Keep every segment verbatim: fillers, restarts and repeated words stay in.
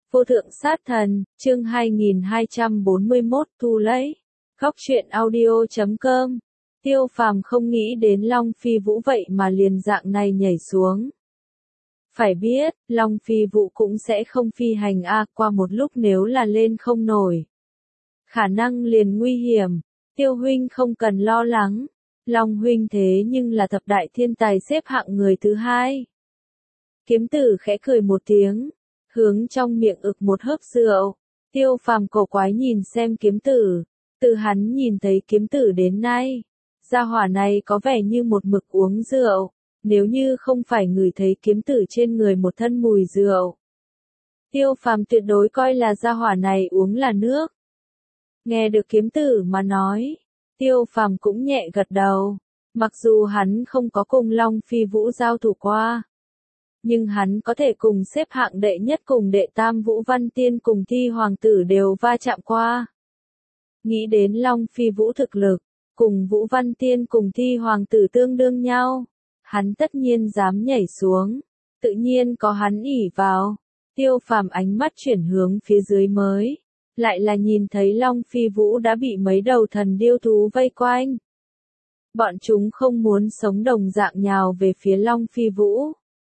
Vô thượng sát thần, chương hai nghìn hai trăm bốn mươi mốt thu lấy. Góc truyện audio chấm com. Tiêu Phàm không nghĩ đến Long Phi Vũ vậy mà liền dạng này nhảy xuống. Phải biết, Long Phi Vũ cũng sẽ không phi hành a, qua một lúc nếu là lên không nổi. Khả năng liền nguy hiểm, Tiêu huynh không cần lo lắng. Long huynh thế nhưng là thập đại thiên tài xếp hạng người thứ hai. Kiếm tử khẽ cười một tiếng, hướng trong miệng ực một hớp rượu. Tiêu Phàm cổ quái nhìn xem kiếm tử, từ hắn nhìn thấy kiếm tử đến nay, gia hỏa này có vẻ như một mực uống rượu, nếu như không phải ngửi thấy kiếm tử trên người một thân mùi rượu. Tiêu Phàm tuyệt đối coi là gia hỏa này uống là nước. Nghe được kiếm tử mà nói, Tiêu Phàm cũng nhẹ gật đầu, mặc dù hắn không có cùng Long Phi Vũ giao thủ qua. Nhưng hắn có thể cùng xếp hạng đệ nhất cùng đệ tam Vũ Văn Tiên cùng Thi Hoàng tử đều va chạm qua. Nghĩ đến Long Phi Vũ thực lực, cùng Vũ Văn Tiên cùng Thi Hoàng tử tương đương nhau, hắn tất nhiên dám nhảy xuống, tự nhiên có hắn ỷ vào. Tiêu Phàm ánh mắt chuyển hướng phía dưới mới, lại là nhìn thấy Long Phi Vũ đã bị mấy đầu thần điêu thú vây quanh. Bọn chúng không muốn sống đồng dạng nhào về phía Long Phi Vũ.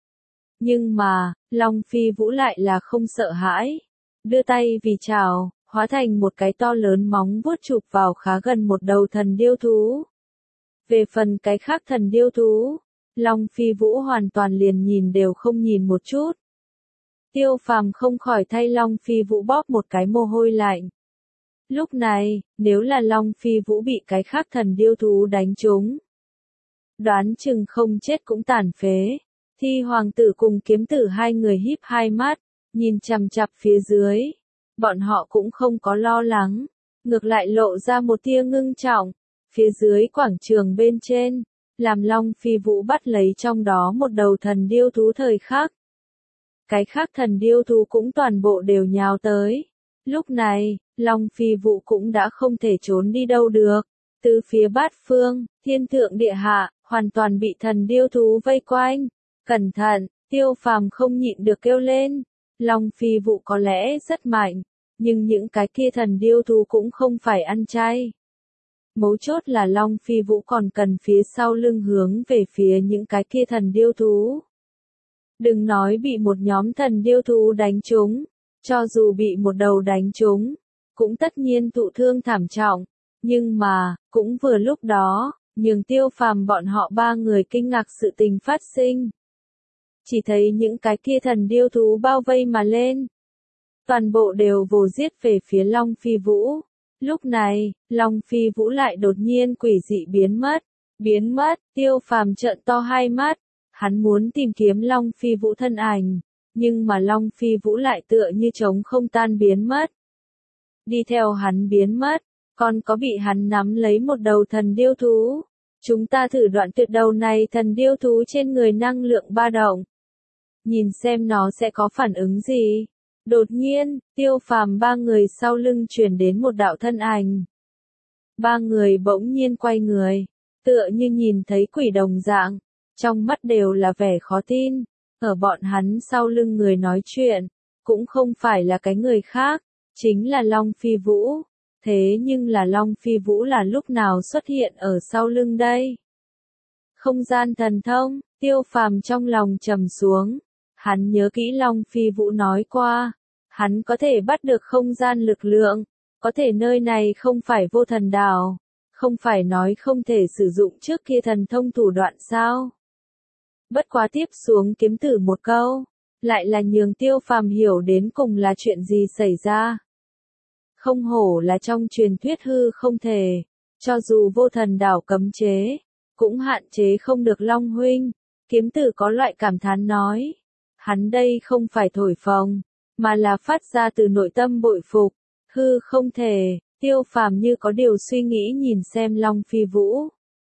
Nhưng mà, Long Phi Vũ lại là không sợ hãi, đưa tay vì chảo, hóa thành một cái to lớn móng vuốt chụp vào khá gần một đầu thần điêu thú. Về phần cái khác thần điêu thú, Long Phi Vũ hoàn toàn liền nhìn đều không nhìn một chút. Tiêu Phàm không khỏi thay Long Phi Vũ bóp một cái mồ hôi lạnh. Lúc này, nếu là Long Phi Vũ bị cái khác thần điêu thú đánh trúng, đoán chừng không chết cũng tàn phế. Thi Hoàng tử cùng kiếm tử hai người híp hai mắt, nhìn chằm chằm phía dưới. Bọn họ cũng không có lo lắng, ngược lại lộ ra một tia ngưng trọng. Phía dưới quảng trường bên trên, làm Long Phi Vũ bắt lấy trong đó một đầu thần điêu thú thời khắc. Cái khác thần điêu thú cũng toàn bộ đều nhào tới. Lúc này, Long Phi Vũ cũng đã không thể trốn đi đâu được. Từ phía bát phương, thiên thượng địa hạ, hoàn toàn bị thần điêu thú vây quanh. Cẩn thận, Tiêu Phàm không nhịn được kêu lên. Long Phi Vũ có lẽ rất mạnh, nhưng những cái kia thần điêu thú cũng không phải ăn chay. Mấu chốt là Long Phi Vũ còn cần phía sau lưng hướng về phía những cái kia thần điêu thú. Đừng nói bị một nhóm thần điêu thú đánh trúng, cho dù bị một đầu đánh trúng, cũng tất nhiên thụ thương thảm trọng. Nhưng mà, cũng vừa lúc đó, nhường Tiêu Phàm bọn họ ba người kinh ngạc sự tình phát sinh. Chỉ thấy những cái kia thần điêu thú bao vây mà lên. Toàn bộ đều vồ giết về phía Long Phi Vũ. Lúc này, Long Phi Vũ lại đột nhiên quỷ dị biến mất. Biến mất, Tiêu Phàm trợn to hai mắt. Hắn muốn tìm kiếm Long Phi Vũ thân ảnh. Nhưng mà Long Phi Vũ lại tựa như trống không tan biến mất. Đi theo hắn biến mất, còn có bị hắn nắm lấy một đầu thần điêu thú. Chúng ta thử đoạn tuyệt đầu này thần điêu thú trên người năng lượng ba động. Nhìn xem nó sẽ có phản ứng gì. Đột nhiên, Tiêu Phàm ba người sau lưng truyền đến một đạo thân ảnh. Ba người bỗng nhiên quay người, tựa như nhìn thấy quỷ đồng dạng, trong mắt đều là vẻ khó tin. Ở bọn hắn sau lưng người nói chuyện, cũng không phải là cái người khác, chính là Long Phi Vũ. Thế nhưng là Long Phi Vũ là lúc nào xuất hiện ở sau lưng đây? Không gian thần thông, Tiêu Phàm trong lòng trầm xuống. Hắn nhớ kỹ Long Phi Vũ nói qua, hắn có thể bắt được không gian lực lượng, có thể nơi này không phải vô thần đảo, không phải nói không thể sử dụng trước kia thần thông thủ đoạn sao. Bất quá tiếp xuống kiếm tử một câu, lại là nhường Tiêu Phàm hiểu đến cùng là chuyện gì xảy ra. Không hổ là trong truyền thuyết hư không thể, cho dù vô thần đảo cấm chế, cũng hạn chế không được Long huynh. Kiếm tử có loại cảm thán nói. Hắn đây không phải thổi phồng, mà là phát ra từ nội tâm bội phục. Hư không thể, Tiêu Phàm như có điều suy nghĩ nhìn xem Long Phi Vũ.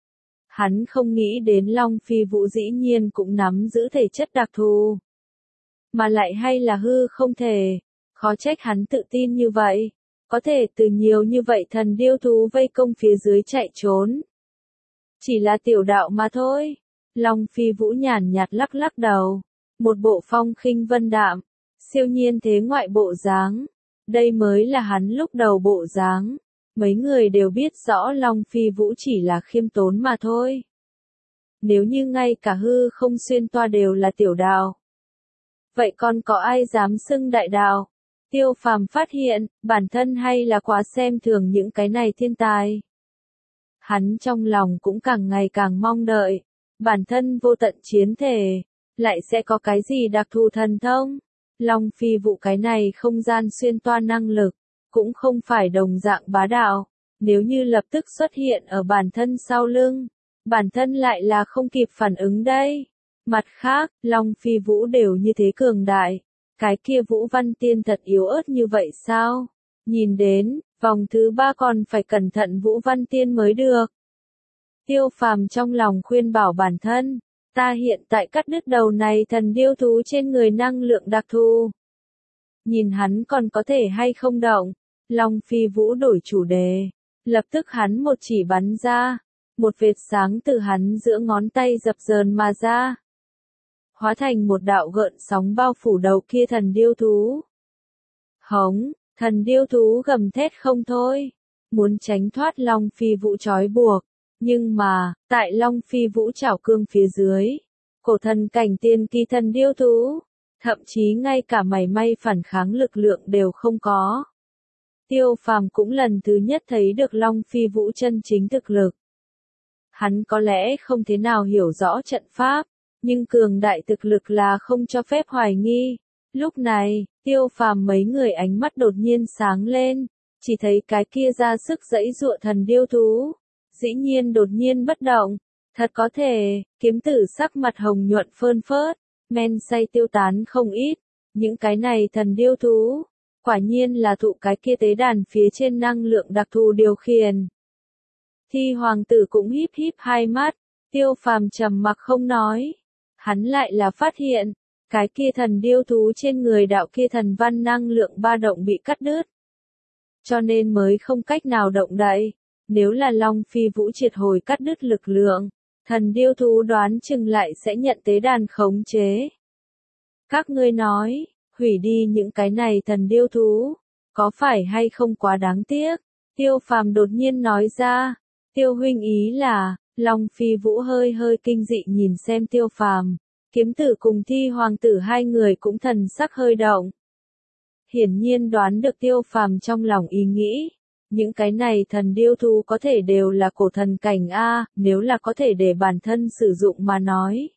Hắn không nghĩ đến Long Phi Vũ dĩ nhiên cũng nắm giữ thể chất đặc thù. Mà lại hay là hư không thể, khó trách hắn tự tin như vậy. Có thể từ nhiều như vậy thần điêu thú vây công phía dưới chạy trốn. Chỉ là tiểu đạo mà thôi. Long Phi Vũ nhàn nhạt lắc lắc đầu. Một bộ phong khinh vân đạm, siêu nhiên thế ngoại bộ dáng. Đây mới là hắn lúc đầu bộ dáng. Mấy người đều biết rõ Long Phi Vũ chỉ là khiêm tốn mà thôi. Nếu như ngay cả hư không xuyên toa đều là tiểu đạo, vậy còn có ai dám xưng đại đạo? Tiêu Phàm phát hiện, bản thân hay là quá xem thường những cái này thiên tài. Hắn trong lòng cũng càng ngày càng mong đợi, bản thân vô tận chiến thể, lại sẽ có cái gì đặc thù thần thông? Long Phi Vũ cái này không gian xuyên toa năng lực, cũng không phải đồng dạng bá đạo, nếu như lập tức xuất hiện ở bản thân sau lưng, bản thân lại là không kịp phản ứng đây. Mặt khác, Long Phi Vũ đều như thế cường đại, cái kia Vũ Văn Tiên thật yếu ớt như vậy sao? Nhìn đến, vòng thứ ba còn phải cẩn thận Vũ Văn Tiên mới được. Tiêu Phàm trong lòng khuyên bảo bản thân, ta hiện tại cắt đứt đầu này thần điêu thú trên người năng lượng đặc thù. Nhìn hắn còn có thể hay không động, Long Phi Vũ đổi chủ đề, lập tức hắn một chỉ bắn ra, một vệt sáng từ hắn giữa ngón tay dập dờn mà ra, hóa thành một đạo gợn sóng bao phủ đầu kia thần điêu thú. Hống, thần điêu thú gầm thét không thôi, muốn tránh thoát Long Phi Vũ trói buộc, nhưng mà, tại Long Phi Vũ chảo cương phía dưới, cổ thần cảnh tiên kỳ thần điêu thú, thậm chí ngay cả mảy may phản kháng lực lượng đều không có. Tiêu Phàm cũng lần thứ nhất thấy được Long Phi Vũ chân chính thực lực. Hắn có lẽ không thế nào hiểu rõ trận pháp, nhưng cường đại thực lực là không cho phép hoài nghi. Lúc này, Tiêu Phàm mấy người ánh mắt đột nhiên sáng lên, chỉ thấy cái kia ra sức giãy giụa thần điêu thú, dĩ nhiên đột nhiên bất động. Thật có thể, kiếm tử sắc mặt hồng nhuận phơn phớt, men say tiêu tán không ít, những cái này thần điêu thú, quả nhiên là thụ cái kia tế đàn phía trên năng lượng đặc thù điều khiển. Thi hoàng tử cũng híp híp hai mắt, Tiêu Phàm trầm mặc không nói. Hắn lại là phát hiện, cái kia thần điêu thú trên người đạo kia thần văn năng lượng ba động bị cắt đứt. Cho nên mới không cách nào động đậy. Nếu là Long Phi Vũ triệt hồi cắt đứt lực lượng, thần điêu thú đoán chừng lại sẽ nhận tế đàn khống chế. Các ngươi nói, hủy đi những cái này thần điêu thú, có phải hay không quá đáng tiếc? Tiêu Phàm đột nhiên nói ra, Tiêu huynh ý là, Long Phi Vũ hơi hơi kinh dị nhìn xem Tiêu Phàm, kiếm tử cùng Thi hoàng tử hai người cũng thần sắc hơi động. Hiển nhiên đoán được Tiêu Phàm trong lòng ý nghĩ, những cái này thần điêu thú có thể đều là cổ thần cảnh A, nếu là có thể để bản thân sử dụng mà nói.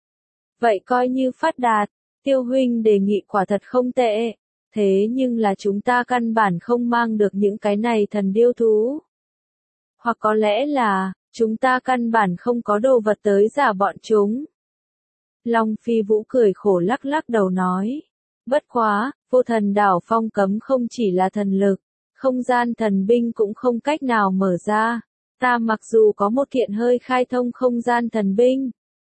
Vậy coi như phát đạt, Tiêu huynh đề nghị quả thật không tệ, thế nhưng là chúng ta căn bản không mang được những cái này thần điêu thú. Hoặc có lẽ là, chúng ta căn bản không có đồ vật tới giả bọn chúng. Long Phi Vũ cười khổ lắc lắc đầu nói, bất quá, vô thần đảo phong cấm không chỉ là thần lực, không gian thần binh cũng không cách nào mở ra, ta mặc dù có một kiện hơi khai thông không gian thần binh.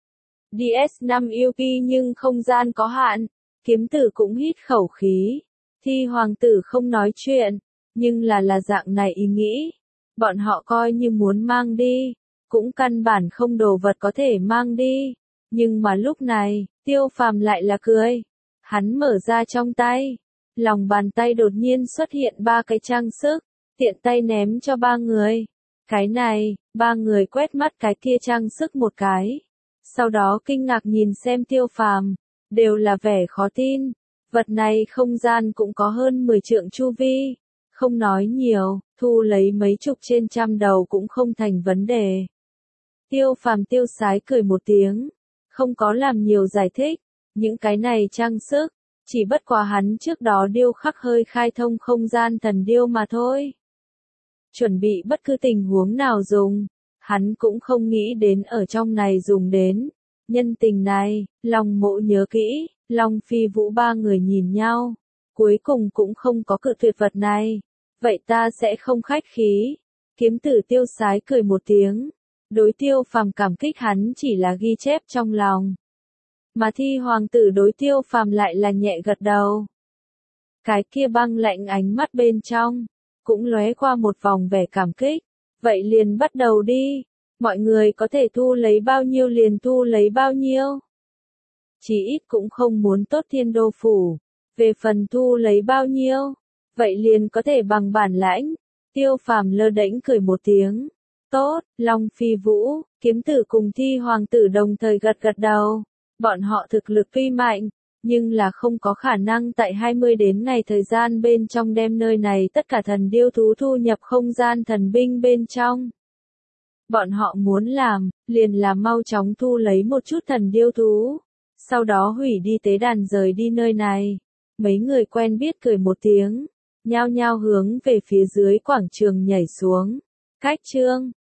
đê ét năm u pê nhưng không gian có hạn, kiếm tử cũng hít khẩu khí, Thi hoàng tử không nói chuyện, nhưng là là dạng này ý nghĩ, bọn họ coi như muốn mang đi, cũng căn bản không đồ vật có thể mang đi, nhưng mà lúc này, Tiêu Phàm lại là cười, hắn mở ra trong tay. Lòng bàn tay đột nhiên xuất hiện ba cái trang sức, tiện tay ném cho ba người. Cái này, ba người quét mắt cái kia trang sức một cái. Sau đó kinh ngạc nhìn xem Tiêu Phàm, đều là vẻ khó tin. Vật này không gian cũng có hơn mười trượng chu vi. Không nói nhiều, thu lấy mấy chục trên trăm đầu cũng không thành vấn đề. Tiêu Phàm tiêu sái cười một tiếng, không có làm nhiều giải thích. Những cái này trang sức, chỉ bất quá hắn trước đó điêu khắc hơi khai thông không gian thần điêu mà thôi. Chuẩn bị bất cứ tình huống nào dùng, hắn cũng không nghĩ đến ở trong này dùng đến. Nhân tình này, Long Mộ nhớ kỹ, Long Phi Vũ ba người nhìn nhau, cuối cùng cũng không có cự tuyệt vật này. Vậy ta sẽ không khách khí. Kiếm tử tiêu sái cười một tiếng, đối Tiêu Phàm cảm kích hắn chỉ là ghi chép trong lòng. Mà Thi hoàng tử đối Tiêu Phàm lại là nhẹ gật đầu. Cái kia băng lạnh ánh mắt bên trong, cũng lóe qua một vòng vẻ cảm kích. Vậy liền bắt đầu đi, mọi người có thể thu lấy bao nhiêu liền thu lấy bao nhiêu. Chỉ ít cũng không muốn tốt Thiên Đô Phủ, Về phần thu lấy bao nhiêu, vậy liền có thể bằng bản lãnh. Tiêu Phàm lơ đễnh cười một tiếng. Tốt, Long Phi Vũ, Kiếm Tử cùng Thi Hoàng tử đồng thời gật gật đầu. Bọn họ thực lực tuy mạnh, nhưng là không có khả năng tại hai mươi đến ngày thời gian bên trong đem nơi này tất cả thần điêu thú thu nhập không gian thần binh bên trong. Bọn họ muốn làm, liền là mau chóng thu lấy một chút thần điêu thú, sau đó hủy đi tế đàn rời đi nơi này. Mấy người quen biết cười một tiếng, nhao nhao hướng về phía dưới quảng trường nhảy xuống. Cách chương